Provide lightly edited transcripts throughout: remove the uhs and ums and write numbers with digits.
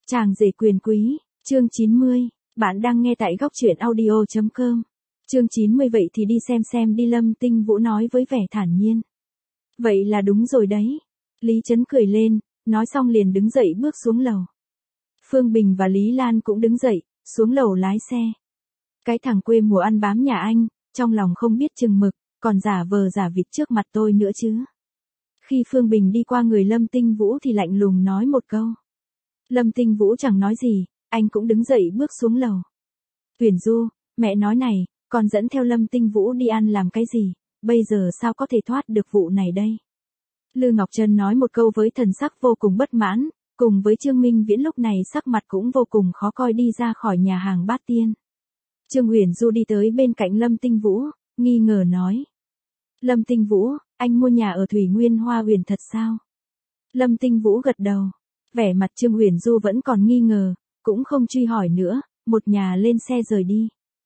Chàng rể quyền quý, chương 90, bạn đang nghe tại góc truyện audio.com. Chương 90 vậy thì đi xem đi, Lâm Tinh Vũ nói với vẻ thản nhiên. Vậy là đúng rồi đấy. Lý Trấn cười lên, nói xong liền đứng dậy bước xuống lầu. Phương Bình và Lý Lan cũng đứng dậy, xuống lầu lái xe. Cái thằng quê mùa ăn bám nhà anh, trong lòng không biết chừng mực, còn giả vờ giả vịt trước mặt tôi nữa chứ. Khi Phương Bình đi qua người Lâm Tinh Vũ thì lạnh lùng nói một câu. Lâm Tinh Vũ chẳng nói gì, anh cũng đứng dậy bước xuống lầu. Huyền Du, mẹ nói này, con dẫn theo Lâm Tinh Vũ đi ăn làm cái gì, bây giờ sao có thể thoát được vụ này đây? Lư Ngọc Trân nói một câu với thần sắc vô cùng bất mãn, cùng với Trương Minh Viễn lúc này sắc mặt cũng vô cùng khó coi đi ra khỏi nhà hàng Bát Tiên. Trương Huyền Du đi tới bên cạnh Lâm Tinh Vũ, nghi ngờ nói. Lâm Tinh Vũ, anh mua nhà ở Thủy Nguyên Hoa Huyền thật sao? Lâm Tinh Vũ gật đầu. Vẻ mặt Trương Huyền Du vẫn còn nghi ngờ, cũng không truy hỏi nữa, một nhà lên xe rời đi.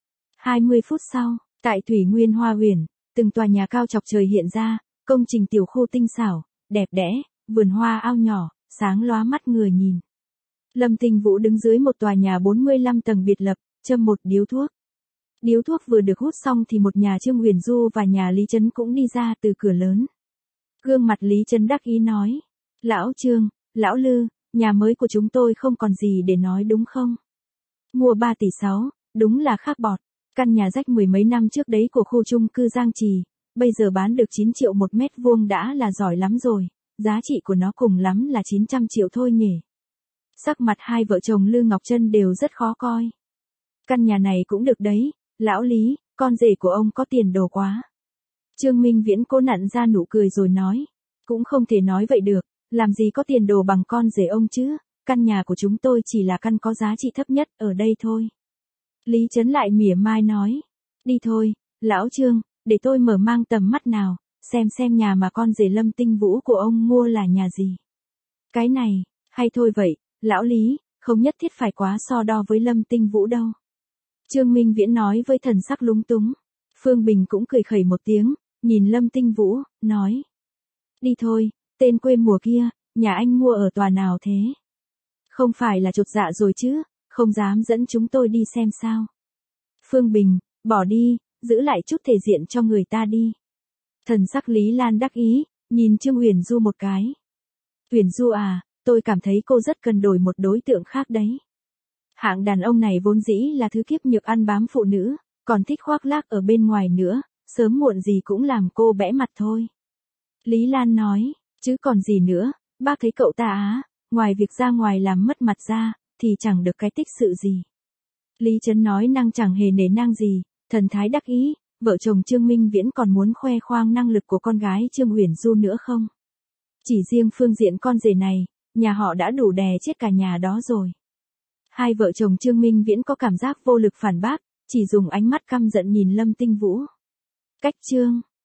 20 phút sau, tại Thủy Nguyên Hoa Huyền, từng tòa nhà cao chọc trời hiện ra, công trình tiểu khu tinh xảo, đẹp đẽ, vườn hoa ao nhỏ, sáng lóa mắt người nhìn. Lâm Tinh Vũ đứng dưới một tòa nhà 45 tầng biệt lập, châm một điếu thuốc. Điếu thuốc vừa được hút xong thì một nhà Trương Huyền Du và nhà Lý Trấn cũng đi ra từ cửa lớn. Gương mặt Lý Trấn đắc ý nói. Lão Trương, Lão Lư, nhà mới của chúng tôi không còn gì để nói đúng không? Mua 3,6 tỷ, đúng là khác bọt. Căn nhà rách mười mấy năm trước đấy của khu chung cư Giang Trì, bây giờ bán được 9 triệu một mét vuông đã là giỏi lắm rồi, giá trị của nó cùng lắm là 900 triệu thôi nhỉ. Sắc mặt hai vợ chồng Lư Ngọc Trân đều rất khó coi. Căn nhà này cũng được đấy, Lão Lý, con rể của ông có tiền đồ quá. Trương Minh Viễn cố nặn ra nụ cười rồi nói, cũng không thể nói vậy được, làm gì có tiền đồ bằng con rể ông chứ, căn nhà của chúng tôi chỉ là căn có giá trị thấp nhất ở đây thôi. Lý Trấn lại mỉa mai nói, đi thôi, Lão Trương, để tôi mở mang tầm mắt nào, xem nhà mà con rể Lâm Tinh Vũ của ông mua là nhà gì. Cái này, hay thôi vậy, Lão Lý, không nhất thiết phải quá so đo với Lâm Tinh Vũ đâu. Trương Minh Viễn nói với thần sắc lúng túng. Phương Bình cũng cười khẩy một tiếng, nhìn Lâm Tinh Vũ, nói. Đi thôi, tên quê mùa kia, nhà anh mua ở tòa nào thế? Không phải là chột dạ rồi chứ, không dám dẫn chúng tôi đi xem sao? Phương Bình, bỏ đi, giữ lại chút thể diện cho người ta đi. Thần sắc Lý Lan đắc ý, nhìn Trương Huyền Du một cái. Huyền Du à, tôi cảm thấy cô rất cần đổi một đối tượng khác đấy. Hạng đàn ông này vốn dĩ là thứ kiếp nhược ăn bám phụ nữ, còn thích khoác lác ở bên ngoài nữa, sớm muộn gì cũng làm cô bẽ mặt thôi. Lý Lan nói, chứ còn gì nữa, bác thấy cậu ta á, ngoài việc ra ngoài làm mất mặt ra, thì chẳng được cái tích sự gì. Lý Trấn nói năng chẳng hề nể nang gì, thần thái đắc ý, vợ chồng Trương Minh Viễn còn muốn khoe khoang năng lực của con gái Trương Huyền Du nữa không? Chỉ riêng phương diện con rể này, nhà họ đã đủ đè chết cả nhà đó rồi. Hai vợ chồng Trương Minh Viễn có cảm giác vô lực phản bác, chỉ dùng ánh mắt căm giận nhìn Lâm Tinh Vũ. Cách Trương,